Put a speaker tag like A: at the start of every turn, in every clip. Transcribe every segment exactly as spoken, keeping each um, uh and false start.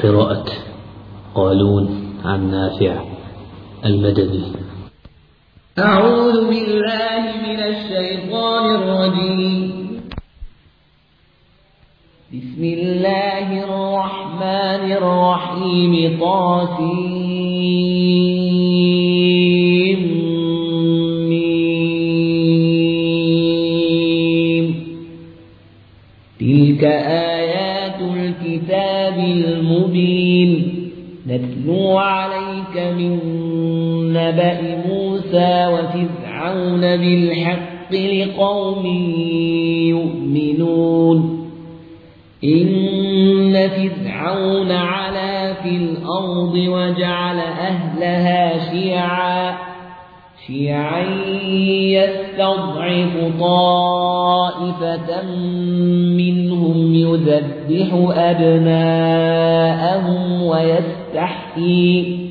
A: قراءة قالون عن نافع المدني.
B: أعوذ بالله من الشيطان الرجيم. بسم الله الرحمن الرحيم. طاسيم ميم. تلك آيات الكتاب المبين. نتلو عليك من نبأ موسى وفرعون بالحق لقوم يؤمنون. إن فرعون علا في الأرض وجعل أهلها شيعا شيعا يستضعف طائفة منهم يذبح أبناءهم ويستحيي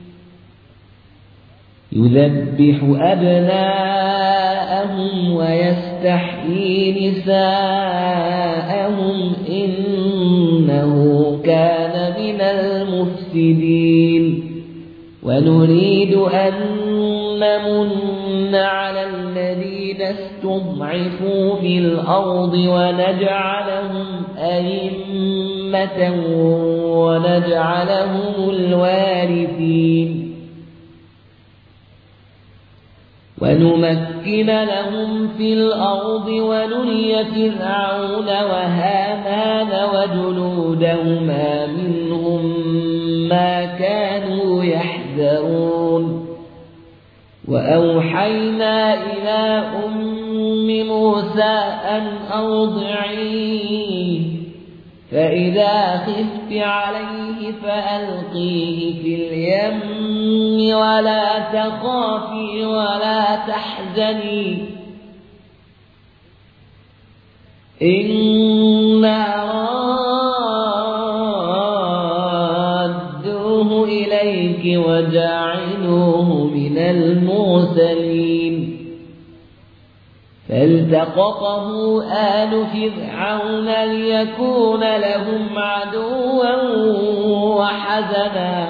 B: يذبح أبناءهم ويستحيي نساءهم إنه كان من المفسدين. ونريد أن نمن على الذين استضعفوا في الأرض ونجعلهم أئمة ونجعلهم الوارثين ونمكن لهم في الأرض ونري فرعون وهامان وجنودهما منهم ما كانوا يحذرون. وأوحينا إلى أم موسى أن أرضعيه فإذا خفت عليه فألقيه في اليم ولا تخافي ولا تحزني إنا رادوه إليك وجاعلوه من المرسلين. فالتقطه آل فرعون ليكون لهم عدوا وحزنا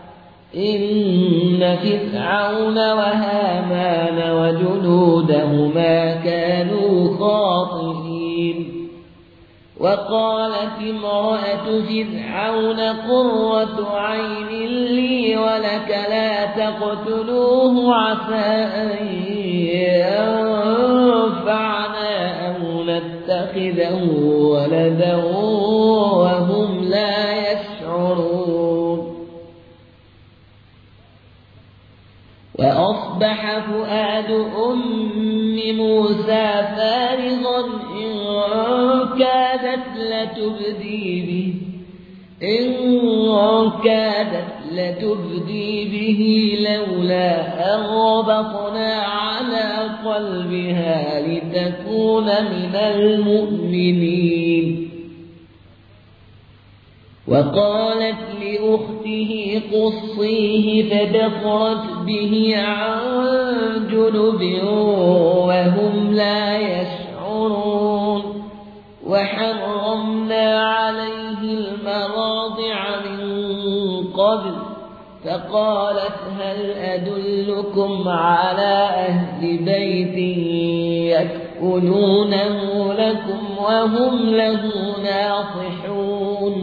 B: إن فرعون وهامان وجنودهما كانوا خاطئين. وقالت امرأة فرعون قرة عين لي ولك لا تقتلوه عسى أن ينفعنا أو نتخذه ولدا وهم لا يشعرون. وأصبح فؤاد أم موسى فارغا إن كادت لتبدي به إن كادت لتبدي به لولا أن ربطنا على قلبها لتكون من المؤمنين. وقالت لأخته قصيه فبصرت به عن جنب وهم لا يشعرون. وحرمنا عليه المراضع من قبل فقالت هل أدلكم على أهل بيت يكفلونه لكم وهم له ناصحون.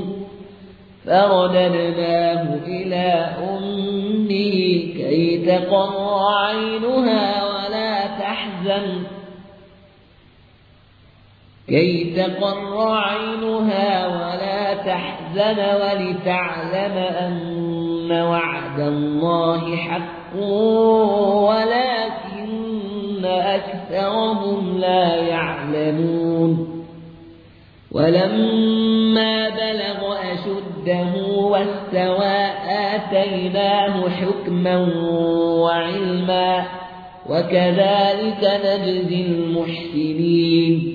B: فرددناه إلى أمه كي تقر عينها ولا تحزن كي تقر عينها ولا تحزن ولتعلم أن وعد الله حق ولكن أكثرهم لا يعلمون. ولما بلغ أشده واستوى آتيناه حكما وعلما وكذلك نجزي المحسنين.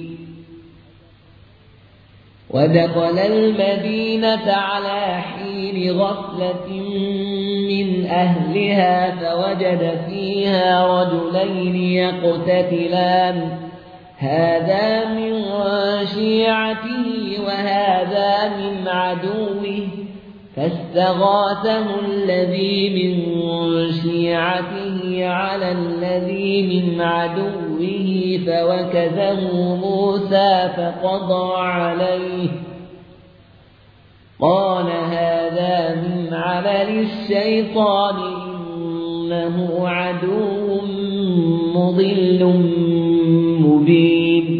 B: ودخل المدينة على حين غفلة من أهلها فوجد فيها رجلين يقتتلان هذا من شيعته وهذا من عدوه فاستغاثه الذي من شيعته على الذي من عدوه فوكزه موسى فقضى عليه قال هذا من عمل الشيطان إنه عدو مضل مبين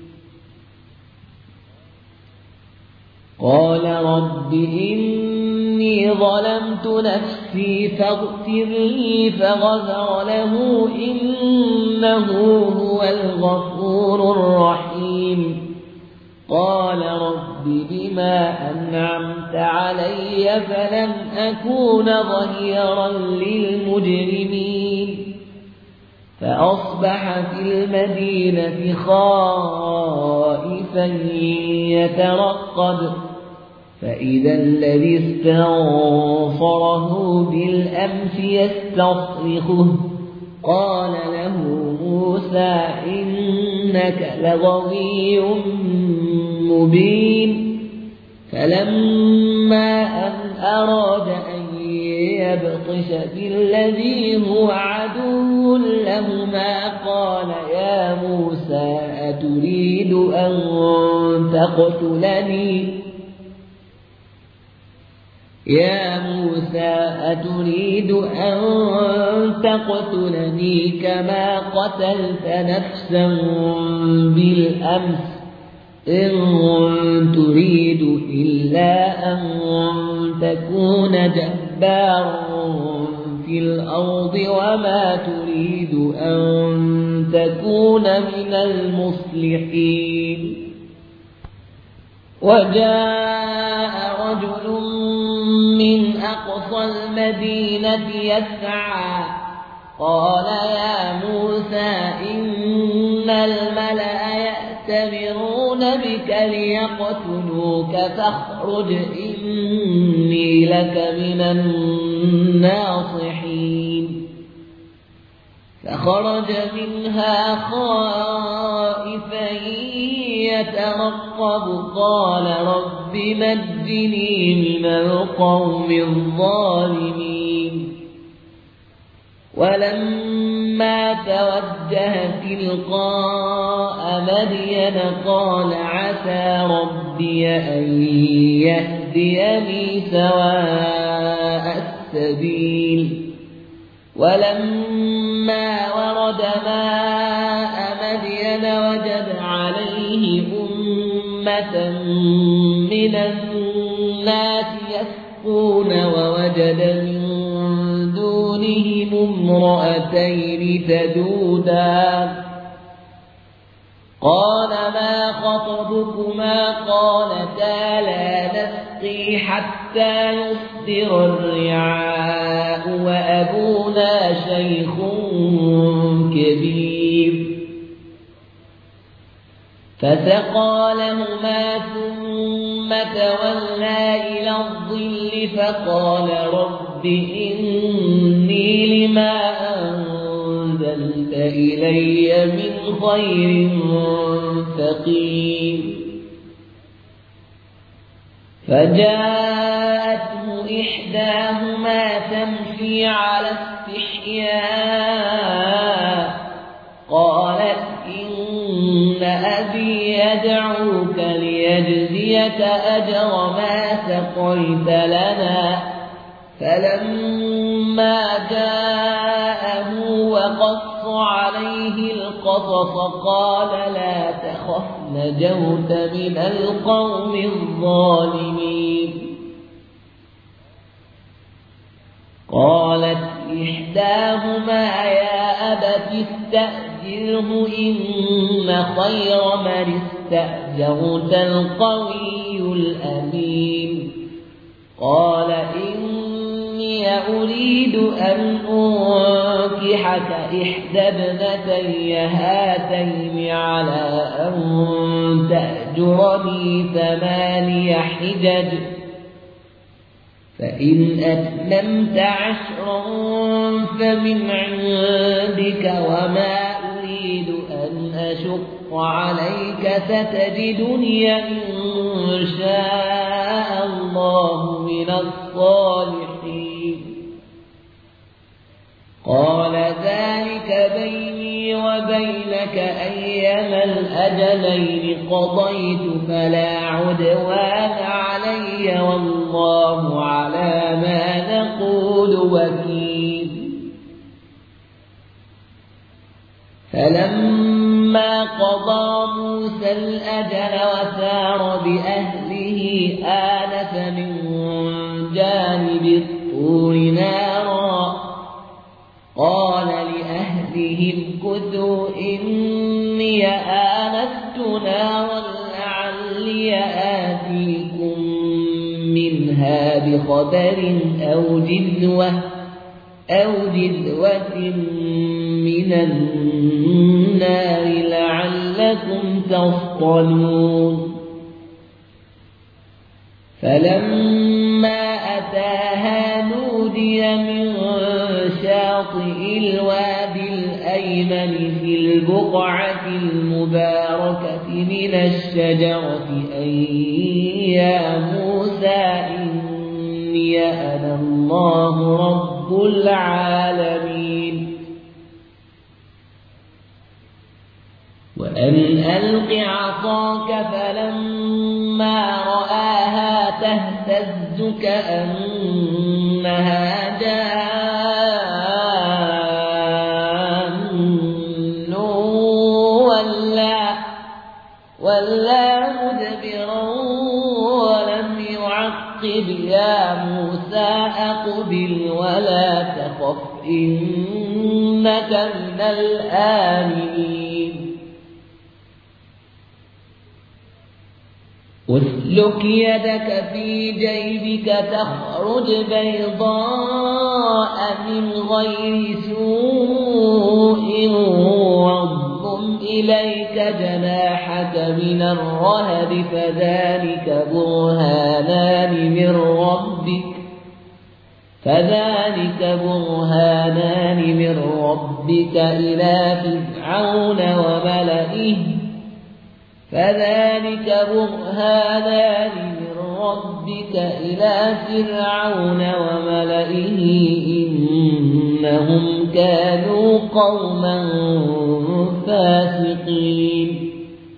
B: قال رب إني ظلمت نفسي فاغفر لي فغفر له إنه هو الغفور الرحيم قال رب بما أنعمت علي فلن أكون ظهيرا للمجرمين فأصبح في المدينة خائفا يترقب فإذا الذي استنصره بالأمس يستصرخه قال له موسى إنك لغوي مبين فلما أن أراد أن يبطش بالذي هو عدو لهما قال يا موسى أتريد أن تقتلني يا موسى أتريد أن تقتلني كما قتلت نفسا بالأمس إن تريد إلا أن تكون جبارا في الأرض وما تريد أن تكون من المصلحين وجاء رجل من أقصى المدينة يسعى قال يا موسى إن الملأ يأتمرون بك ليقتلوك فاخرج إني لك من الناصحين فخرج منها خائفا يترقب قال رب نجني من القوم الظالمين ولما توجه تلقاء مدين قال عسى ربي أن يهديني سواء السبيل ولما ورد ماء مدين وجد عليه أمة من الناس يسقون ووجد من دونهم امرأتين تذودان قال ما خطبكما قالتا لا نسقي حتى يصدر الرعاء وأبونا شيخ كبير فسقى لهما ثم تولى إلى الظل فقال رب إني لما أنزلت إلي من خير فقير فجاءته إحداهما تمشي على استحياء قالت إن أبي يدعوك ليجزيك أجر ما سقيت لنا فلما جاءه وقص عليه القصص قال لا تخف نجوت من القوم الظالمين قالت إحداهما يا أبت استأجره إن خير من استأجرت القوي الأمين قال إني أريد أن أنكحك إحدى ابنتي هاتين على أن تأجرني ثماني حجج فإن أتممت عشرا فمن عندك وما أريد أن أشق عليك ستجدني إن شاء الله من من الصالحين قال ذلك بيني وبينك أيما الأجلين قضيت فلا عدوان علي والله على ما نقول وكيل فلما قضى موسى الأجل وسار بأهله آنس من جانب الطور نارا قال لأهلهم كثوا إني آنست نارا لعلي آتيكم منها بخبر أو جذوة أو جذوة من النار لعلكم تصطلون فلما أتاها نودي من شاطئ الوادي الأيمن في البقعة المباركة من الشجرة أن يا موسى إني أنا الله رب العالمين وأن ألق عصاك فلما رآها تهتز كأنها جان ولا ولا مدبرا ولم يعقب يا موسى أقبل ولا تخف إنك من الآمنين اسلك يدك في جيبك تخرج بيضاء من غير سوء واضم إليك جناحك من الرهب فذلك برهانان من ربك فذلك برهانان من ربك إلى فرعون وملئه فذلك برهانان من ربك إلى فرعون وملئه إنهم كانوا قوما فاسقين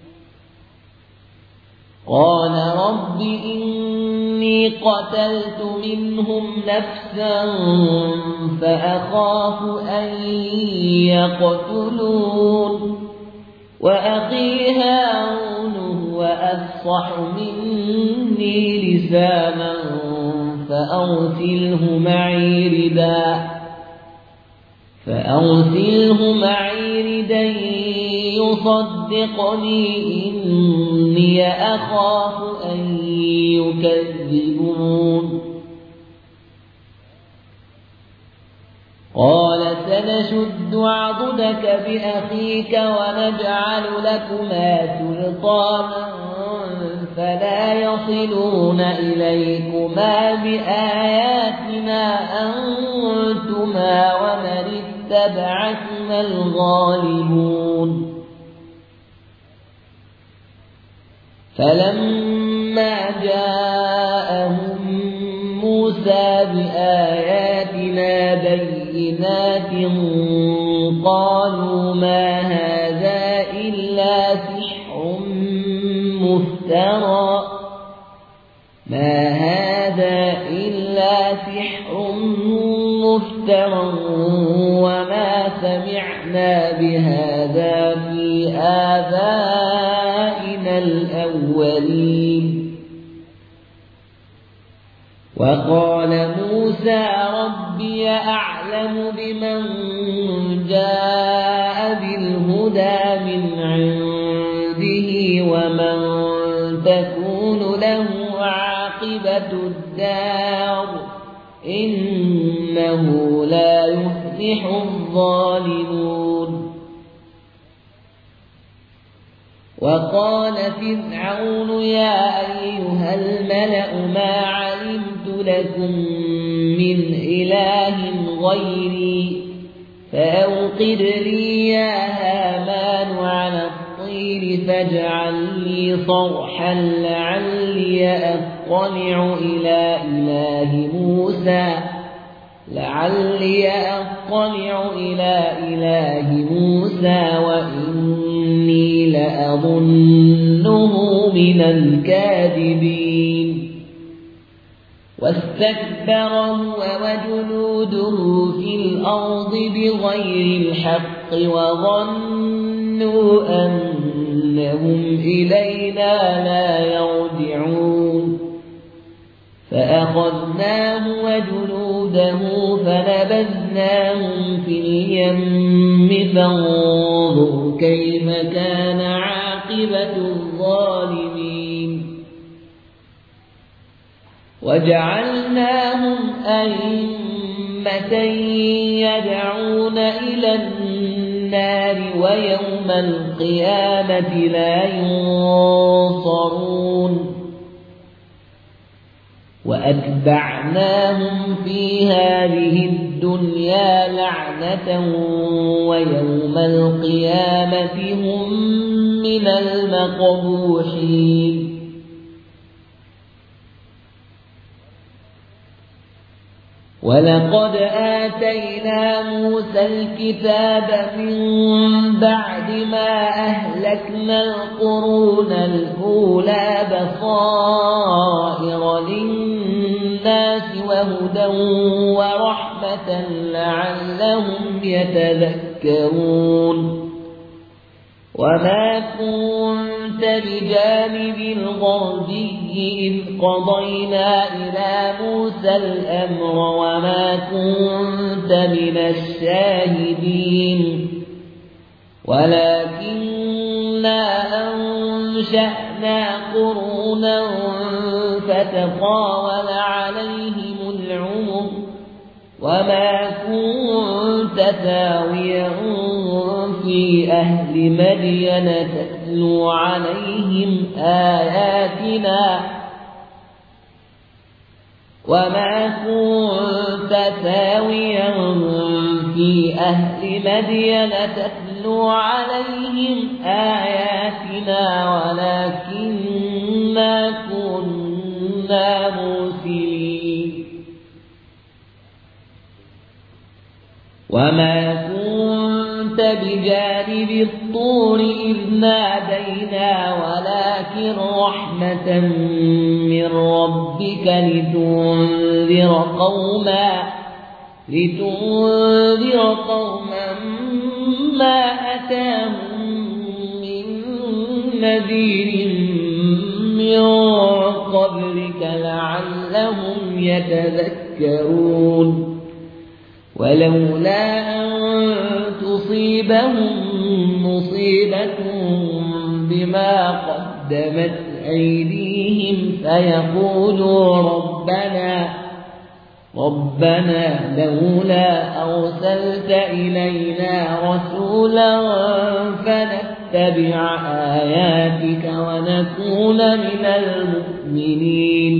B: قال رب إني قتلت منهم نفسا فأخاف أن يقتلون وأخي هارون هو أفصح مني لسانا فأرسله معي ردا فأرسله معي ردا يصدقني إني أخاف أن يكذبون قال سنشد عضدك بأخيك ونجعل لكما سلطانا فلا يصلون إليكما بآياتنا أنتما ومن اتبعكما الغالبون فلما جاءهم موسى بآياتنا بينات قالوا ما هذا إلا سحر مفترى ما هذا إلا سحر مفترى وما سمعنا بهذا في آبائنا الأولين وقال موسى ربي أعلم بمن جاء بالهدى من عنده ومن تكون له عاقبة الدار إنه لا يفلح الظالمون وقال فرعون يا أيها الملأ ما علمت لكم من إله غيري فأوقد لي يا هامان على الطين فاجعل لي صرحا لعلي أفلح أطلع إلى إله موسى لعلي أطلع إلى إله موسى وإني لأظنه من الكاذبين واستكبر هو وجنوده في الأرض بغير الحق وظنوا أنهم إلينا لا يرجعون فأخذناه وجنوده فنبذناهم في اليم فانظر كيف كان عاقبة الظالمين وجعلناهم أئمة يدعون إلى النار ويوم القيامة لا ينصرون وأتبعناهم في هذه الدنيا لعنة ويوم القيامة هم من المقبوحين ولقد آتينا موسى الكتاب من بعد ما أهلكنا القرون الأولى بصائر للناس وهدى ورحمة لعلهم يتذكرون وما كنت بجانب الغربي إذ قضينا إلى موسى الأمر وما كنت من الشاهدين ولكننا أنشأنا قرونا فتطاول عليهم العمر وما كنت ثاويا في أهل مدين تتلو عليهم آياتنا وما كنت ثاويا في أهل مدين تتلو عليهم آياتنا ولكننا كنا مرسلين وما كنت بجانب الطور إذ نادينا ولكن رحمة من ربك لتنذر قوما لتنذر قوما ما أتاهم من نذير من قبلك لعلهم يتذكرون ولولا أن تصيبهم مصيبة بما قدمت أيديهم فيقولوا ربنا ربنا لولا أرسلت إلينا رسولا فنتبع آياتك ونكون من المؤمنين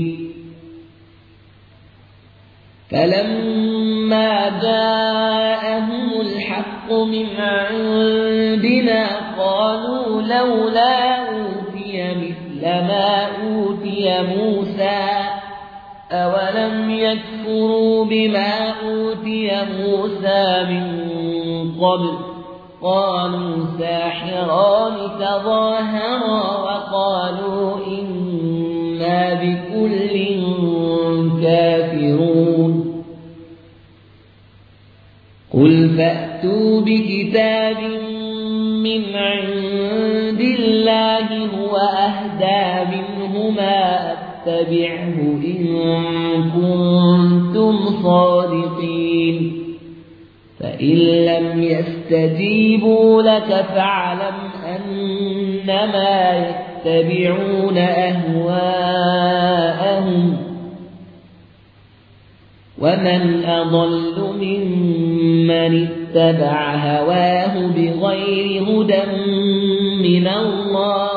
B: فلما جاءهم الحق من عندنا قالوا لولا أوتي مثل ما أوتي موسى أولم يكفروا بما أوتي موسى من قبل قالوا ساحران تظاهرا وقالوا إنا بكل كافرون قل فأتوا بكتاب من عند الله هو أهدى منهما أتبعه إن كنتم صادقين فإن لم يستجيبوا لك فاعلم أنما يتبعون أهواءهم ومن أضل ممن اتبع هواه بغير هدى من الله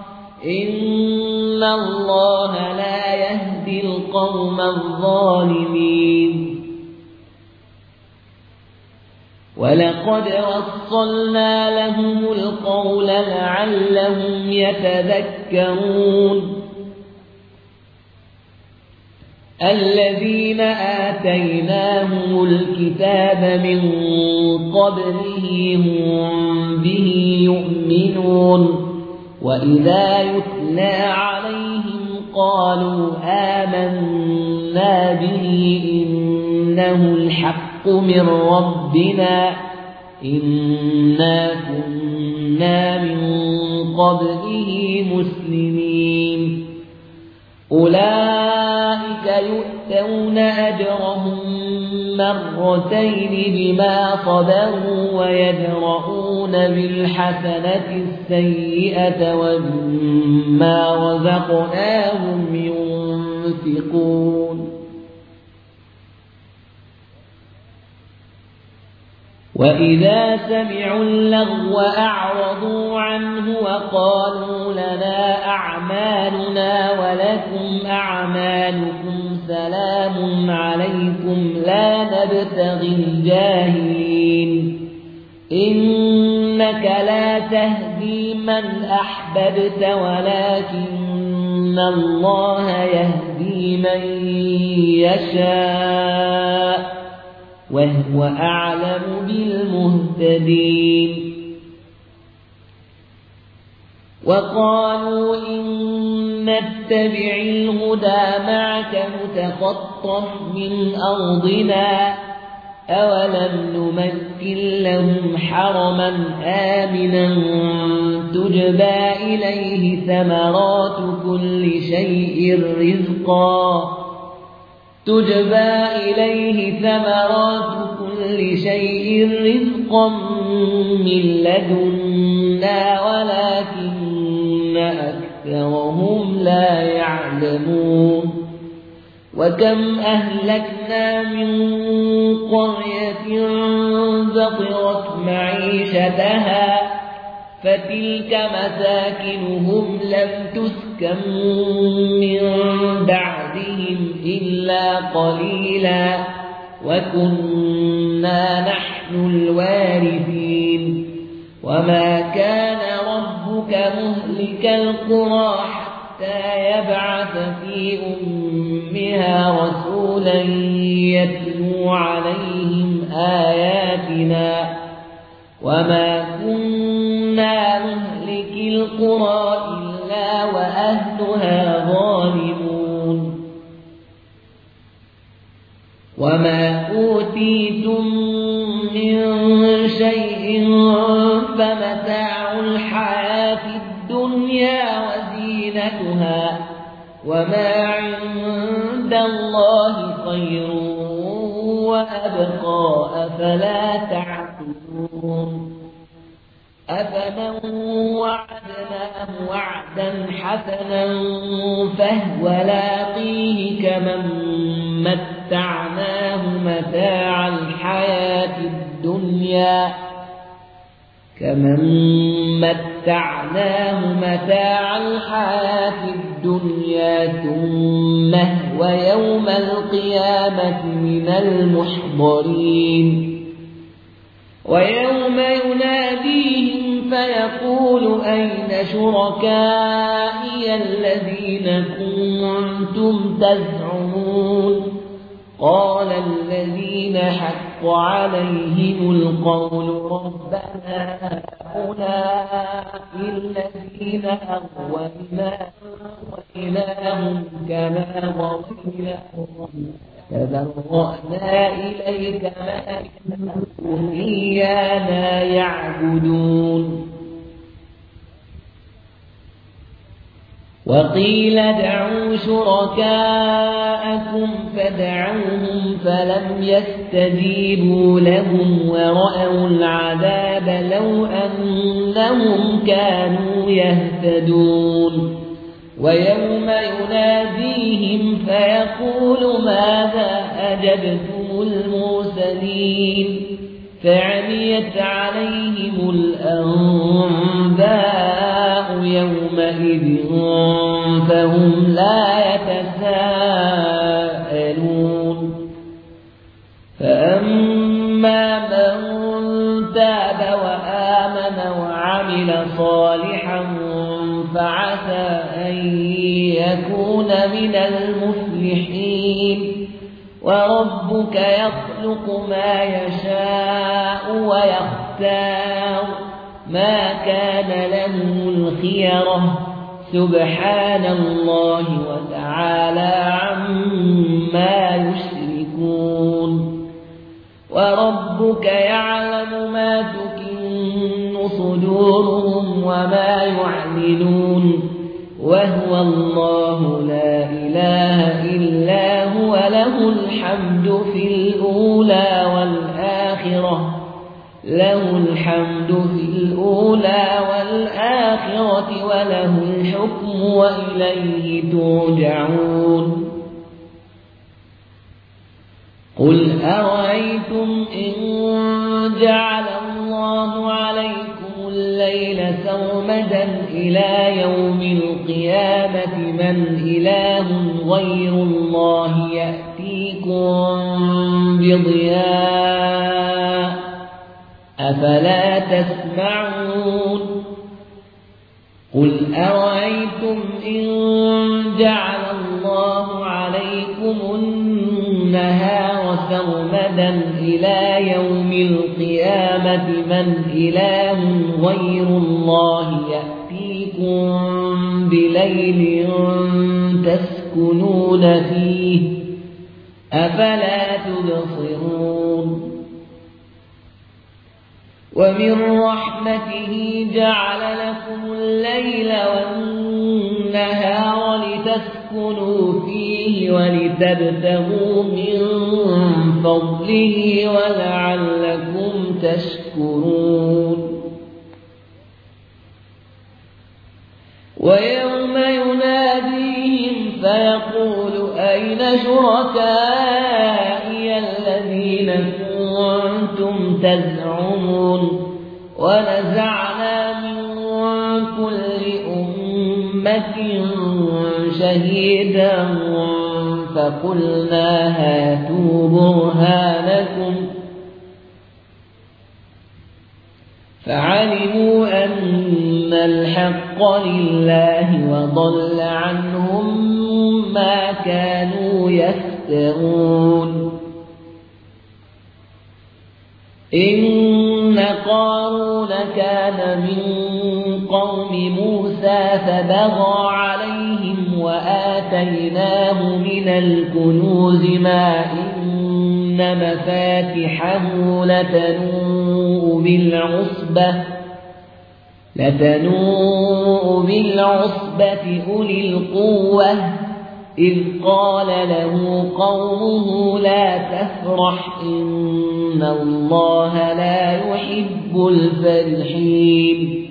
B: إن الله لا يهدي القوم الظالمين ولقد وصلنا لهم القول لعلهم يتذكرون الذين آتيناهم الكتاب من قبله هم به يؤمنون وإذا يتلى عليهم قالوا آمنا به إنه الحق من ربنا إنا كنا من قبله مسلمين أولئك يؤتون أجرهم مرتين بما صبروا ويدرؤون بالحسنة السيئة ومما رزقناهم ينفقون وإذا سمعوا اللغو أعرضوا عنه وقالوا لنا أعمالنا ولكم أعمالكم سلام عليكم لا نبتغي الجاهلين إنك لا تهدي من أحببت ولكن الله يهدي من يشاء وهو أعلم بالمهتدين وقالوا إن نتبع الهدى معك نتخطف من أرضنا أولم نمكن لهم حرما آمنا تجبى إليه ثمرات كل شيء رزقا تجبى إليه ثمرات كل شيء رزقا من لدنا ولكن أكثرهم لا يعلمون وكم أهلكنا من قرية بطرت معيشتها فتلك مساكنهم لم تسكن من بعدهم إلا قليلا وكنا نحن الوارثين وما كان ربك مهلك القرى حتى يبعث في أمها رسولا يتلو عليهم آياتنا وما كنا مهلك القرى إلا وأهلها ظالمون وما أوتيتم من شيء فمتاع الحياة الدنيا وزينتها وما عند الله خير وأبقى أفلا تعقلون أفمن وعدناه وعدا حسنا فهو لاقيه كمن متعناه متاع الحياة الدنيا كمن متعناه متاع الحياة الدنيا ثم هو يوم القيامة من المحضرين ويوم يناديهم فيقول أين شركائي الذين كنتم تزعمون قال الذين حق عليهم القول ربنا هؤلاء الذين أغوينا وإلههم كما غويناهم تبرأنا إليك ما كانوا إيانا يعبدون وقيل ادعوا شركاءكم فدعوهم فلم يستجيبوا لهم ورأوا العذاب لو أنهم كانوا يهتدون ويوم يناديهم فيقول ماذا أجبتم المرسلين فعميت عليهم الأنباء يومئذ فهم لا يتساءلون فأما من تاب وآمن وعمل صالحا فعسى أن يكون من المفلحين كل حين وربك يخلق ما يشاء ويختار ما كان لهم الخيرة سبحان الله وتعالى عما يشركون وربك يعلم ما تكن صدورهم وما يعلنون وهو الله لا إله إلا هو له الحمد في الأولى والآخرة له الحمد في الأولى والآخرة وله الحكم وإليه ترجعون قل أرأيتم إن جعل الله عليكم الليل سرمدا إلى يوم القيامة من إله غير الله يأتيكم بضياء أفلا تسمعون قل أرأيتم إن جعل الله عليكم النهار سرمدا إلى يوم القيامة من إله غير الله يأتيكم بليل تسكنون فيه أفلا تبصرون ومن رحمته جعل لكم الليل والنهار لتسكنوا فيه ولتبتغوا من فضله ولعلكم تشكرون ويوم يناديهم فيقول أين شركائي الذين كنتم تزعمون ونزعنا من كل أمة شهيدا فقلنا هاتوا برهانكم فعلموا أن الحق لله وضل عنهم ما كانوا يفترون إن قارون كان من قوم موسى فبغى عليهم وآتيناه من الكنوز ما إن مفاتحه لتنوء بالعصبة لتنوء بالعصبة أولي القوة إذ قال له قومه لا تفرح إن الله لا يحب الفرحين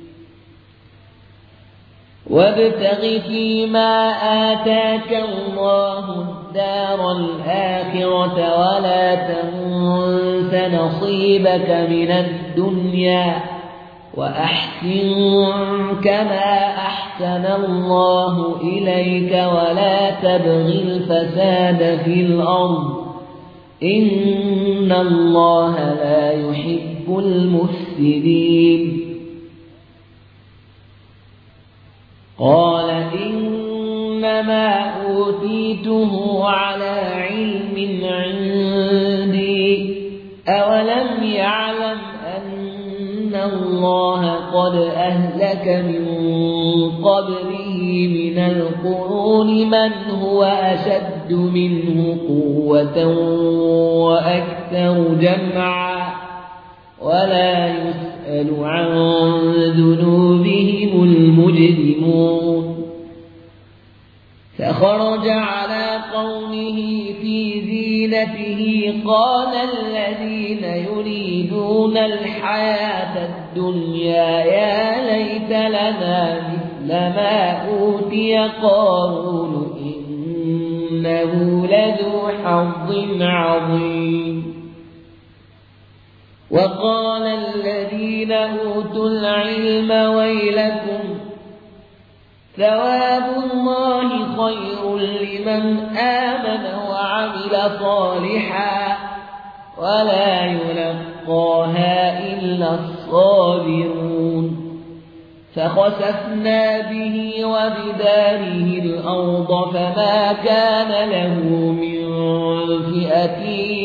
B: وابتغ فيما آتاك الله الدار الآخرة ولا تنس نصيبك من الدنيا وأحسن كما أحسن الله إليك ولا تبغ الفساد في الأرض إن الله لا يحب المفسدين قال إنما أوتيته على علم عندي أولم يعلم أن الله قد أهلك من قبله من القرون من هو أشد منه قوة وأكثر جمعا ولا يسأل عن ذنوبهم المجرمون فخرج على قومه في زينته قال الذين يريدون الحياة الدنيا يا ليت لنا مثل ما أوتي قارون إنه لذو حظ عظيم وقال الذين أوتوا العلم ويلكم ثواب الله خير لمن آمن وعمل صالحا ولا يلقاها إلا الصابرون فخسفنا به وبداره الأرض فما كان له من فئة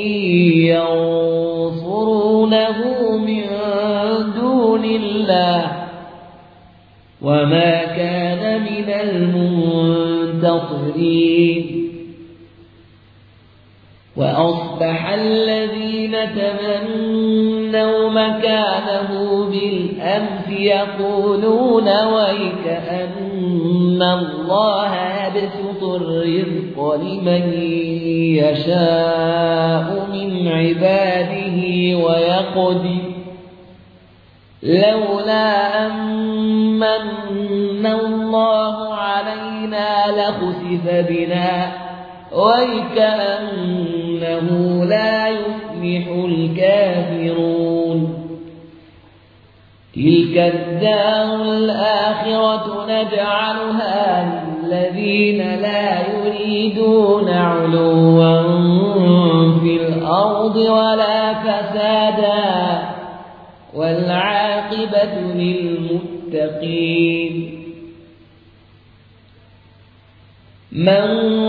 B: ينصرونه من دون الله وما كان من المنتصرين وأصبح الذين تمنوا مكانه بالأمس يقولون ويكأن الله يبسط الرزق لمن يشاء من عباده ويقدر لولا أمن الله علينا لخسف بنا ويكأنه لا يفلح الكافرون تلك الدار الآخرة نجعلها للذين لا يريدون علوا في الأرض ولا فسادا والعاقبة للمتقين من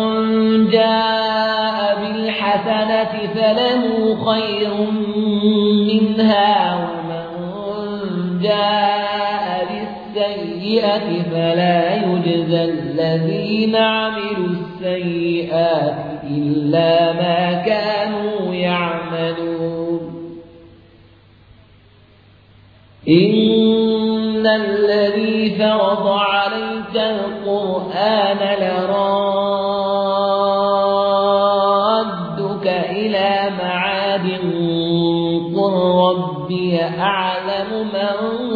B: جاء بالحسنة فله خير منها ومن جاء بالسيئة فلا يجزى الذين عملوا السيئات إلا ما كانوا يعملون إن الذي فرض عليك القرآن لرادك إلى معاد قل ربي أعلم من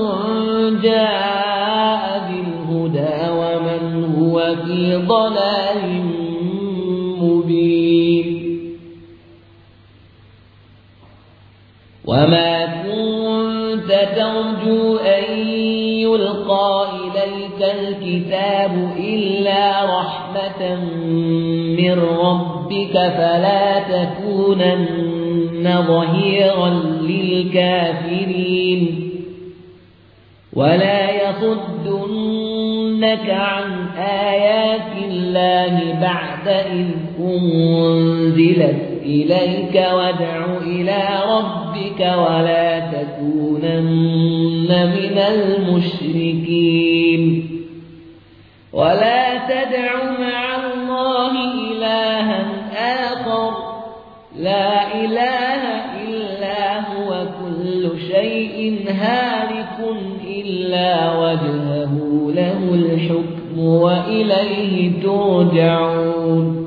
B: جاء بالهدى ومن هو في ضلال مبين وما كنت ترجو أن يلقى إليك الكتاب إلا رحمة من ربك فلا تكونن ظهيرا للكافرين ولا يصدنك عن آيات الله بعد إذ أنزلت إليك وادع إلى ربك ولا تكونن من المشركين ولا تدع مع الله إلها آخر لا إله إلا هو كل شيء هالك إلا وجهه له الحكم وإليه ترجعون